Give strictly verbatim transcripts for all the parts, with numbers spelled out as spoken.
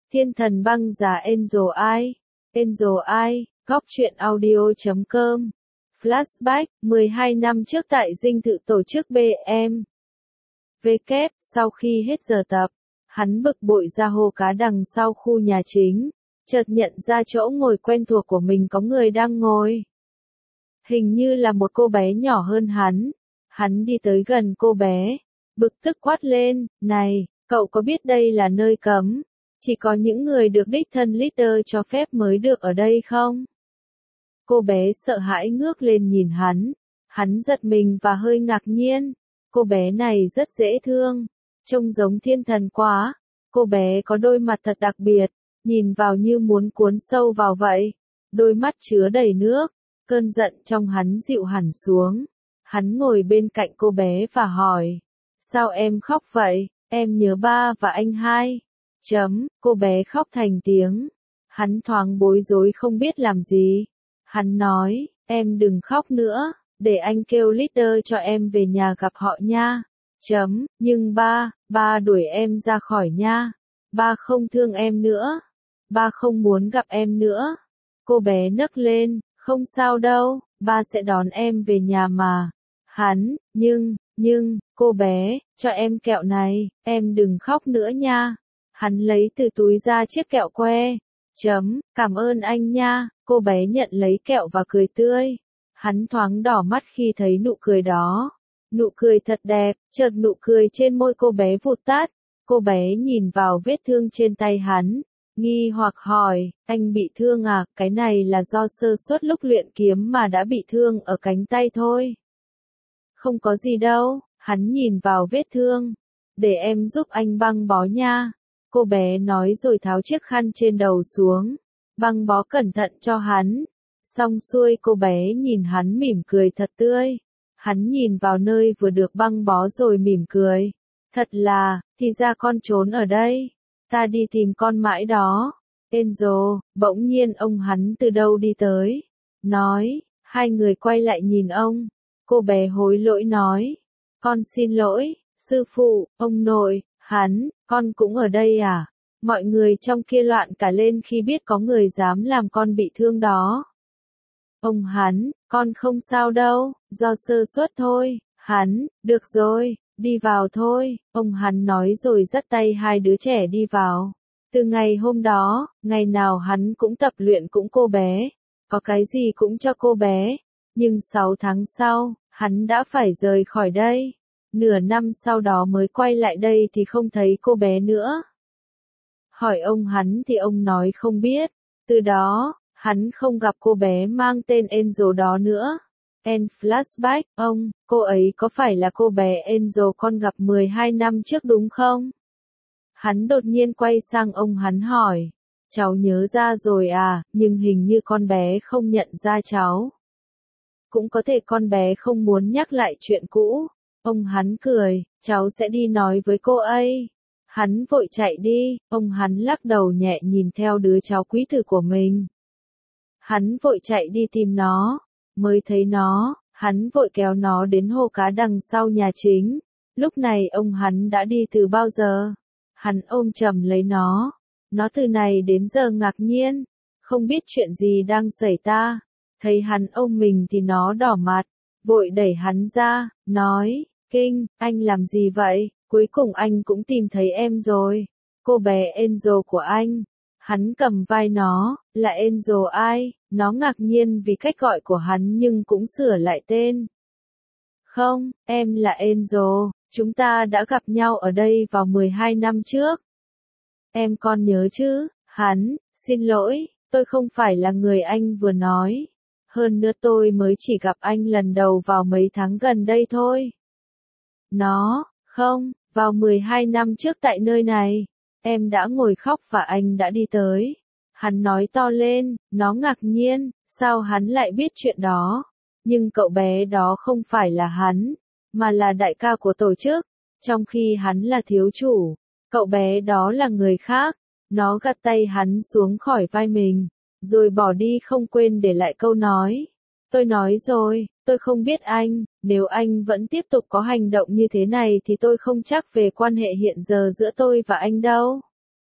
Thiên thần băng giá Angel Eye. Angel Eye, góc truyện audio chấm com. Flashback, mười hai năm trước tại dinh thự tổ chức bê em vê kép, sau khi hết giờ tập, hắn bực bội ra hô cá đằng sau khu nhà chính, chợt nhận ra chỗ ngồi quen thuộc của mình có người đang ngồi. Hình như là một cô bé nhỏ hơn hắn. Hắn đi tới gần cô bé, bực tức quát lên, này, cậu có biết đây là nơi cấm? Chỉ có những người được đích thân leader cho phép mới được ở đây không? Cô bé sợ hãi ngước lên nhìn hắn. Hắn giật mình và hơi ngạc nhiên. Cô bé này rất dễ thương. Trông giống thiên thần quá. Cô bé có đôi mặt thật đặc biệt. Nhìn vào như muốn cuốn sâu vào vậy. Đôi mắt chứa đầy nước. Cơn giận trong hắn dịu hẳn xuống. Hắn ngồi bên cạnh cô bé và hỏi. Sao em khóc vậy? Em nhớ ba và anh hai. Chấm, cô bé khóc thành tiếng. Hắn thoáng bối rối không biết làm gì. Hắn nói, em đừng khóc nữa, để anh kêu leader cho em về nhà gặp họ nha. Chấm, nhưng ba, ba đuổi em ra khỏi nha. Ba không thương em nữa. Ba không muốn gặp em nữa. Cô bé nấc lên, không sao đâu, ba sẽ đón em về nhà mà. Hắn, nhưng, nhưng, cô bé, cho em kẹo này, em đừng khóc nữa nha. Hắn lấy từ túi ra chiếc kẹo que. Chấm, cảm ơn anh nha. Cô bé nhận lấy kẹo và cười tươi. Hắn thoáng đỏ mắt khi thấy nụ cười đó. Nụ cười thật đẹp, chợt nụ cười trên môi cô bé vụt tắt. Cô bé nhìn vào vết thương trên tay hắn. Nghi hoặc hỏi, anh bị thương à? Cái này là do sơ suất lúc luyện kiếm mà đã bị thương ở cánh tay thôi. Không có gì đâu, hắn nhìn vào vết thương. Để em giúp anh băng bó nha. Cô bé nói rồi tháo chiếc khăn trên đầu xuống. Băng bó cẩn thận cho hắn. Xong xuôi cô bé nhìn hắn mỉm cười thật tươi. Hắn nhìn vào nơi vừa được băng bó rồi mỉm cười. Thật là, thì ra con trốn ở đây. Ta đi tìm con mãi đó. Angel, bỗng nhiên ông hắn từ đâu đi tới. Nói, hai người quay lại nhìn ông. Cô bé hối lỗi nói. Con xin lỗi, sư phụ, ông nội, hắn, con cũng ở đây à? Mọi người trong kia loạn cả lên khi biết có người dám làm con bị thương đó. Ông hắn, con không sao đâu, do sơ suất thôi. Hắn, được rồi, đi vào thôi. Ông hắn nói rồi dắt tay hai đứa trẻ đi vào. Từ ngày hôm đó, ngày nào hắn cũng tập luyện cũng cô bé. Có cái gì cũng cho cô bé. Nhưng sáu tháng sau, hắn đã phải rời khỏi đây. Nửa năm sau đó mới quay lại đây thì không thấy cô bé nữa. Hỏi ông hắn thì ông nói không biết. Từ đó, hắn không gặp cô bé mang tên Angel đó nữa. En flashback, ông, cô ấy có phải là cô bé Angel con gặp mười hai năm trước đúng không? Hắn đột nhiên quay sang ông hắn hỏi. Cháu nhớ ra rồi à, nhưng hình như con bé không nhận ra cháu. Cũng có thể con bé không muốn nhắc lại chuyện cũ. Ông hắn cười, cháu sẽ đi nói với cô ấy. Hắn vội chạy đi, ông hắn lắc đầu nhẹ nhìn theo đứa cháu quý tử của mình. Hắn vội chạy đi tìm nó, mới thấy nó, hắn vội kéo nó đến hồ cá đằng sau nhà chính. Lúc này ông hắn đã đi từ bao giờ? Hắn ôm chầm lấy nó, nó từ này đến giờ ngạc nhiên, không biết chuyện gì đang xảy ra. Thấy hắn ôm mình thì nó đỏ mặt, vội đẩy hắn ra, nói, Kinh, anh làm gì vậy? Cuối cùng anh cũng tìm thấy em rồi. Cô bé Angel của anh. Hắn cầm vai nó, là Angel ai? Nó ngạc nhiên vì cách gọi của hắn nhưng cũng sửa lại tên. Không, em là Angel, chúng ta đã gặp nhau ở đây vào mười hai năm trước. Em còn nhớ chứ? Hắn, xin lỗi, tôi không phải là người anh vừa nói. Hơn nữa tôi mới chỉ gặp anh lần đầu vào mấy tháng gần đây thôi. Nó, không, vào mười hai năm trước tại nơi này, em đã ngồi khóc và anh đã đi tới. Hắn nói to lên, nó ngạc nhiên, sao hắn lại biết chuyện đó. Nhưng cậu bé đó không phải là hắn, mà là đại ca của tổ chức, trong khi hắn là thiếu chủ. Cậu bé đó là người khác. Nó gạt tay hắn xuống khỏi vai mình, rồi bỏ đi không quên để lại câu nói. Tôi nói rồi, tôi không biết anh, nếu anh vẫn tiếp tục có hành động như thế này thì tôi không chắc về quan hệ hiện giờ giữa tôi và anh đâu.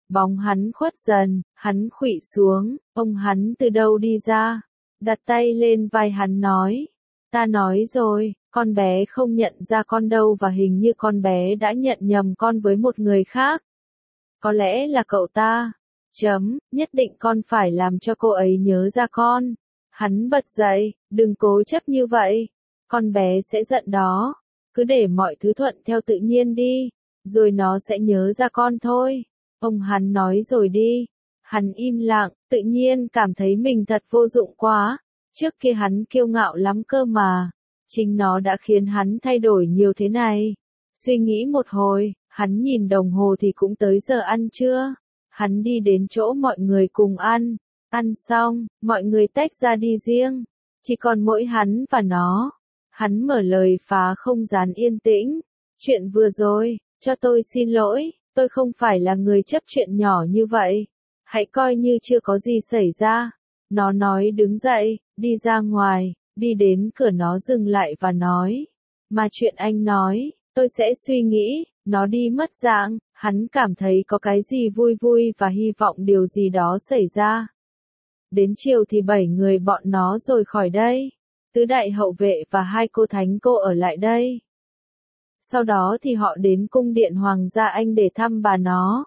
Bóng hắn khuất dần, hắn khuỵu xuống, ông hắn từ đâu đi ra? Đặt tay lên vai hắn nói. Ta nói rồi, con bé không nhận ra con đâu và hình như con bé đã nhận nhầm con với một người khác. Có lẽ là cậu ta. Chấm, nhất định con phải làm cho cô ấy nhớ ra con. Hắn bật dậy, đừng cố chấp như vậy. Con bé sẽ giận đó. Cứ để mọi thứ thuận theo tự nhiên đi, rồi nó sẽ nhớ ra con thôi. Ông hắn nói rồi đi. Hắn im lặng, tự nhiên cảm thấy mình thật vô dụng quá. Trước kia hắn kiêu ngạo lắm cơ mà. Chính nó đã khiến hắn thay đổi nhiều thế này. Suy nghĩ một hồi, hắn nhìn đồng hồ thì cũng tới giờ ăn trưa. Hắn đi đến chỗ mọi người cùng ăn. Ăn xong, mọi người tách ra đi riêng. Chỉ còn mỗi hắn và nó. Hắn mở lời phá không gian yên tĩnh. Chuyện vừa rồi, cho tôi xin lỗi, tôi không phải là người chấp chuyện nhỏ như vậy. Hãy coi như chưa có gì xảy ra. Nó nói đứng dậy, đi ra ngoài, đi đến cửa nó dừng lại và nói. Mà chuyện anh nói, tôi sẽ suy nghĩ. Nó đi mất dạng, hắn cảm thấy có cái gì vui vui và hy vọng điều gì đó xảy ra. Đến chiều thì bảy người bọn nó rồi khỏi đây. Tứ đại hậu vệ và hai cô thánh cô ở lại đây. Sau đó thì họ đến cung điện Hoàng gia Anh để thăm bà nó.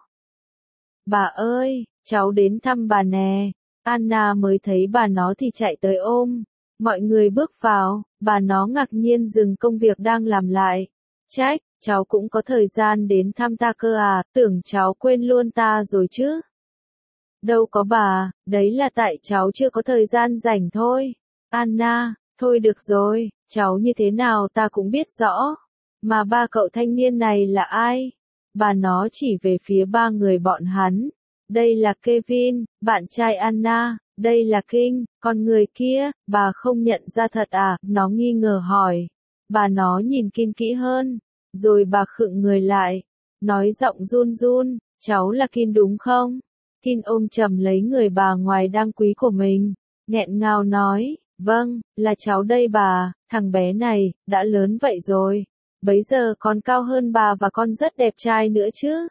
Bà ơi, cháu đến thăm bà nè. Anna mới thấy bà nó thì chạy tới ôm. Mọi người bước vào, bà nó ngạc nhiên dừng công việc đang làm lại. Trách, cháu cũng có thời gian đến thăm ta cơ à, tưởng cháu quên luôn ta rồi chứ. Đâu có bà, đấy là tại cháu chưa có thời gian rảnh thôi. Anna, thôi được rồi, cháu như thế nào ta cũng biết rõ. Mà ba cậu thanh niên này là ai? Bà nó chỉ về phía ba người bọn hắn. Đây là Kevin, bạn trai Anna, đây là King, còn người kia, bà không nhận ra thật à? Nó nghi ngờ hỏi. Bà nó nhìn King kỹ hơn, rồi bà khựng người lại, nói giọng run run, cháu là King đúng không? King ôm chầm lấy người bà ngoài đang quý của mình, nghẹn ngào nói, vâng, là cháu đây bà, thằng bé này, đã lớn vậy rồi. Bấy giờ còn cao hơn bà và con rất đẹp trai nữa chứ.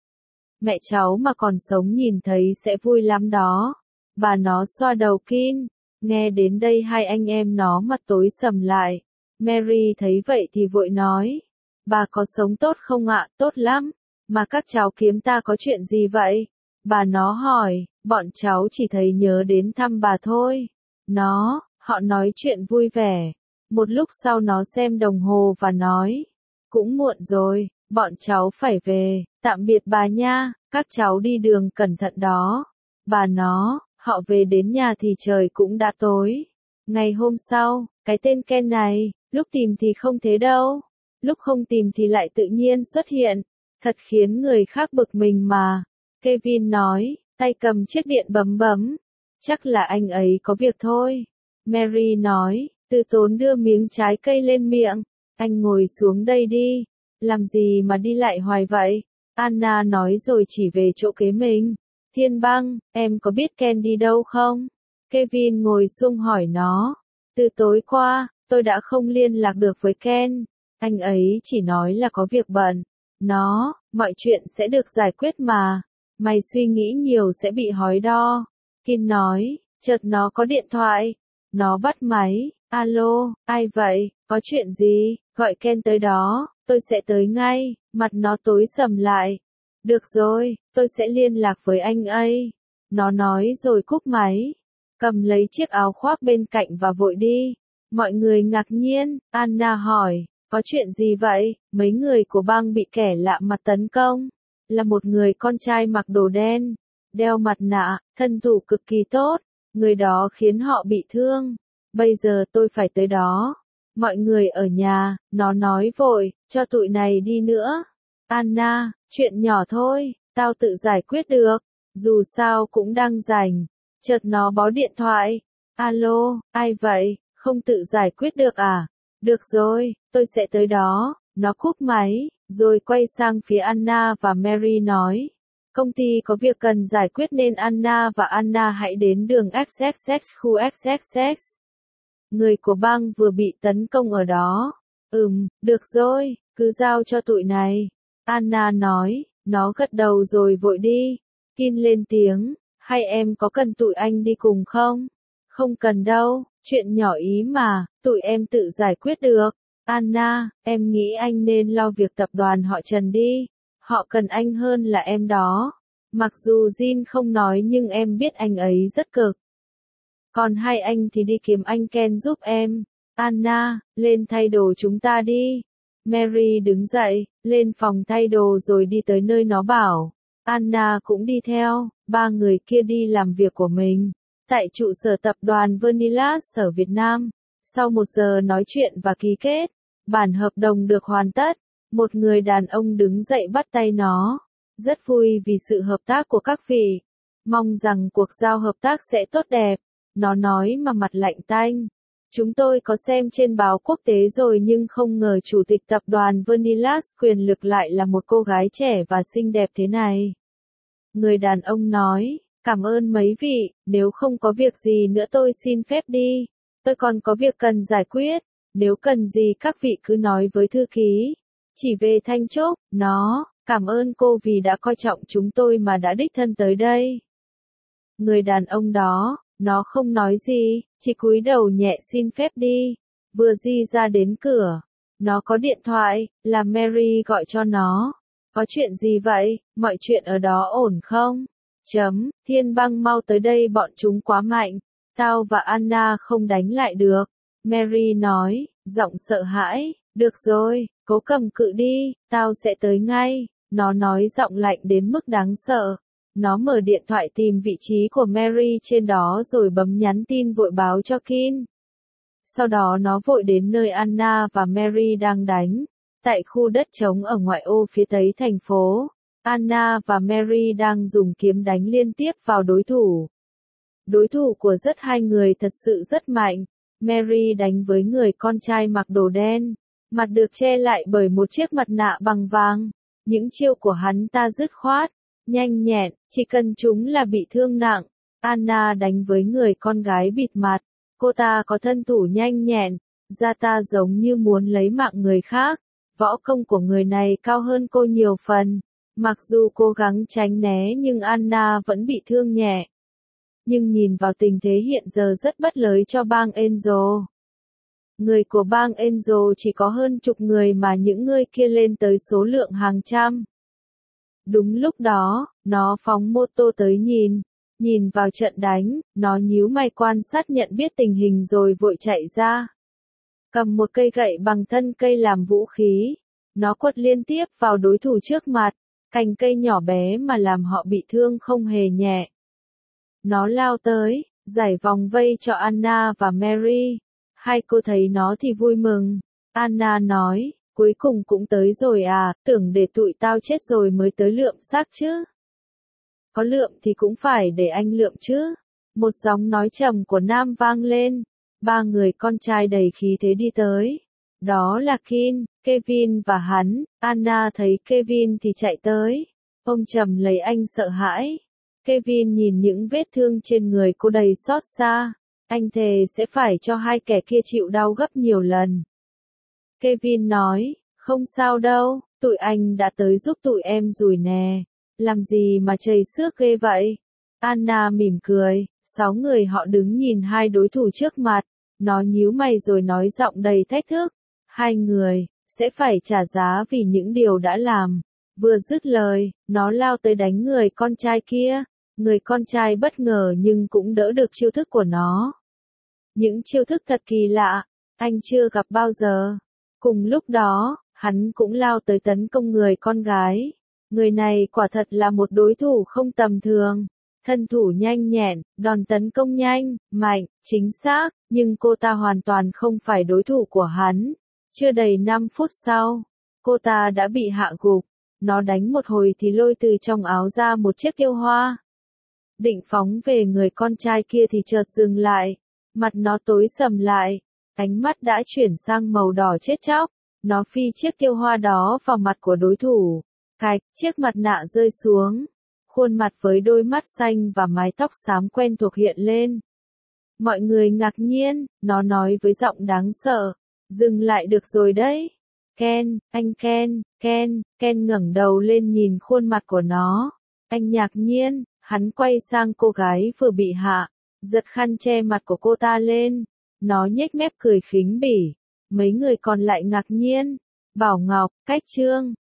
Mẹ cháu mà còn sống nhìn thấy sẽ vui lắm đó. Bà nó xoa đầu King. Nghe đến đây hai anh em nó mặt tối sầm lại. Mary thấy vậy thì vội nói. Bà có sống tốt không ạ? Tốt lắm. Mà các cháu kiếm ta có chuyện gì vậy? Bà nó hỏi. Bọn cháu chỉ thấy nhớ đến thăm bà thôi. Nó, họ nói chuyện vui vẻ. Một lúc sau nó xem đồng hồ và nói. Cũng muộn rồi, bọn cháu phải về, tạm biệt bà nha, các cháu đi đường cẩn thận đó. Bà nó, họ về đến nhà thì trời cũng đã tối. Ngày hôm sau, cái tên Ken này, lúc tìm thì không thế đâu, lúc không tìm thì lại tự nhiên xuất hiện, thật khiến người khác bực mình mà. Kevin nói, tay cầm chiếc điện bấm bấm, chắc là anh ấy có việc thôi. Mary nói, Từ Tốn đưa miếng trái cây lên miệng. Anh ngồi xuống đây đi. Làm gì mà đi lại hoài vậy? Anna nói rồi chỉ về chỗ kế mình. Thiên Băng, em có biết Ken đi đâu không? Kevin ngồi xung hỏi nó. Từ tối qua, tôi đã không liên lạc được với Ken. Anh ấy chỉ nói là có việc bận. Nó, mọi chuyện sẽ được giải quyết mà. Mày suy nghĩ nhiều sẽ bị hói đo. Ken nói, chợt nó có điện thoại. Nó bắt máy. Alo, ai vậy? Có chuyện gì? Gọi Ken tới đó, tôi sẽ tới ngay. Mặt nó tối sầm lại. Được rồi, tôi sẽ liên lạc với anh ấy. Nó nói rồi cúp máy. Cầm lấy chiếc áo khoác bên cạnh và vội đi. Mọi người ngạc nhiên, Anna hỏi, có chuyện gì vậy? Mấy người của bang bị kẻ lạ mặt tấn công. Là một người con trai mặc đồ đen, đeo mặt nạ, thân thủ cực kỳ tốt. Người đó khiến họ bị thương. Bây giờ tôi phải tới đó. Mọi người ở nhà, nó nói vội, cho tụi này đi nữa. Anna, chuyện nhỏ thôi, tao tự giải quyết được. Dù sao cũng đang rảnh. Chợt nó bó điện thoại. Alo, ai vậy? Không tự giải quyết được à? Được rồi, tôi sẽ tới đó. Nó cúp máy, rồi quay sang phía Anna và Mary nói. Công ty có việc cần giải quyết nên Anna và Anna hãy đến đường ích ích ích khu ích ích ích. Người của bang vừa bị tấn công ở đó. Ừm, được rồi, cứ giao cho tụi này. Anna nói, nó gật đầu rồi vội đi. Kin lên tiếng, hay em có cần tụi anh đi cùng không? Không cần đâu, chuyện nhỏ ý mà, tụi em tự giải quyết được. Anna, em nghĩ anh nên lo việc tập đoàn họ Trần đi. Họ cần anh hơn là em đó. Mặc dù Jin không nói nhưng em biết anh ấy rất cực. Còn hai anh thì đi kiếm anh Ken giúp em. Anna, lên thay đồ chúng ta đi. Mary đứng dậy, lên phòng thay đồ rồi đi tới nơi nó bảo. Anna cũng đi theo, ba người kia đi làm việc của mình. Tại trụ sở tập đoàn Vernilas ở Việt Nam. Sau một giờ nói chuyện và ký kết, bản hợp đồng được hoàn tất. Một người đàn ông đứng dậy bắt tay nó. Rất vui vì sự hợp tác của các vị. Mong rằng cuộc giao hợp tác sẽ tốt đẹp. Nó nói mà mặt lạnh tanh. Chúng tôi có xem trên báo quốc tế rồi nhưng không ngờ chủ tịch tập đoàn Vernilas quyền lực lại là một cô gái trẻ và xinh đẹp thế này. Người đàn ông nói, cảm ơn mấy vị, nếu không có việc gì nữa tôi xin phép đi. Tôi còn có việc cần giải quyết, nếu cần gì các vị cứ nói với thư ký. Chỉ về Thanh Trúc, nó, cảm ơn cô vì đã coi trọng chúng tôi mà đã đích thân tới đây. Người đàn ông đó, nó không nói gì, chỉ cúi đầu nhẹ xin phép đi. Vừa di ra đến cửa, nó có điện thoại, là Mary gọi cho nó. Có chuyện gì vậy, mọi chuyện ở đó ổn không? Chấm, Thiên Băng mau tới đây bọn chúng quá mạnh. Tao và Anna không đánh lại được. Mary nói, giọng sợ hãi, được rồi, cố cầm cự đi, tao sẽ tới ngay. Nó nói giọng lạnh đến mức đáng sợ. Nó mở điện thoại tìm vị trí của Mary trên đó rồi bấm nhắn tin vội báo cho Kin. Sau đó nó vội đến nơi Anna và Mary đang đánh. Tại khu đất trống ở ngoại ô phía tây thành phố, Anna và Mary đang dùng kiếm đánh liên tiếp vào đối thủ. Đối thủ của rất hai người thật sự rất mạnh. Mary đánh với người con trai mặc đồ đen, mặt được che lại bởi một chiếc mặt nạ bằng vàng. Những chiêu của hắn ta dứt khoát, nhanh nhẹn, chỉ cần chúng là bị thương nặng. Anna đánh với người con gái bịt mặt. Cô ta có thân thủ nhanh nhẹn, da ta giống như muốn lấy mạng người khác. Võ công của người này cao hơn cô nhiều phần. Mặc dù cố gắng tránh né nhưng Anna vẫn bị thương nhẹ. Nhưng nhìn vào tình thế hiện giờ rất bất lợi cho bang Angel. Người của bang Angel chỉ có hơn chục người mà những người kia lên tới số lượng hàng trăm. Đúng lúc đó, nó phóng mô tô tới nhìn. Nhìn vào trận đánh, nó nhíu mày quan sát nhận biết tình hình rồi vội chạy ra. Cầm một cây gậy bằng thân cây làm vũ khí. Nó quật liên tiếp vào đối thủ trước mặt. Cành cây nhỏ bé mà làm họ bị thương không hề nhẹ. Nó lao tới, giải vòng vây cho Anna và Mary. Hai cô thấy nó thì vui mừng. Anna nói, cuối cùng cũng tới rồi à, tưởng để tụi tao chết rồi mới tới lượm xác chứ. Có lượm thì cũng phải để anh lượm chứ. Một giọng nói trầm của Nam vang lên. Ba người con trai đầy khí thế đi tới. Đó là Kin, Kevin và hắn. Anna thấy Kevin thì chạy tới. Ông trầm lấy anh sợ hãi. Kevin nhìn những vết thương trên người cô đầy xót xa. Anh thề sẽ phải cho hai kẻ kia chịu đau gấp nhiều lần. Kevin nói, không sao đâu, tụi anh đã tới giúp tụi em rồi nè. Làm gì mà chảy xước ghê vậy? Anna mỉm cười, sáu người họ đứng nhìn hai đối thủ trước mặt. Nó nhíu mày rồi nói giọng đầy thách thức. Hai người, sẽ phải trả giá vì những điều đã làm. Vừa dứt lời, nó lao tới đánh người con trai kia. Người con trai bất ngờ nhưng cũng đỡ được chiêu thức của nó. Những chiêu thức thật kỳ lạ, anh chưa gặp bao giờ. Cùng lúc đó, hắn cũng lao tới tấn công người con gái. Người này quả thật là một đối thủ không tầm thường. Thân thủ nhanh nhẹn, đòn tấn công nhanh, mạnh, chính xác, nhưng cô ta hoàn toàn không phải đối thủ của hắn. Chưa đầy năm phút sau, cô ta đã bị hạ gục. Nó đánh một hồi thì lôi từ trong áo ra một chiếc kiêu hoa. Định phóng về người con trai kia thì chợt dừng lại. Mặt nó tối sầm lại. Ánh mắt đã chuyển sang màu đỏ chết chóc. Nó phi chiếc kiêu hoa đó vào mặt của đối thủ. Cạch, chiếc mặt nạ rơi xuống. Khuôn mặt với đôi mắt xanh và mái tóc xám quen thuộc hiện lên. Mọi người ngạc nhiên, nó nói với giọng đáng sợ. Dừng lại được rồi đấy. Ken, anh Ken, Ken, Ken ngẩng đầu lên nhìn khuôn mặt của nó. Anh ngạc nhiên, hắn quay sang cô gái vừa bị hạ, giật khăn che mặt của cô ta lên. Nó nhếch mép cười khính bỉ. Mấy người còn lại ngạc nhiên. Bảo Ngọc, Cách Trương,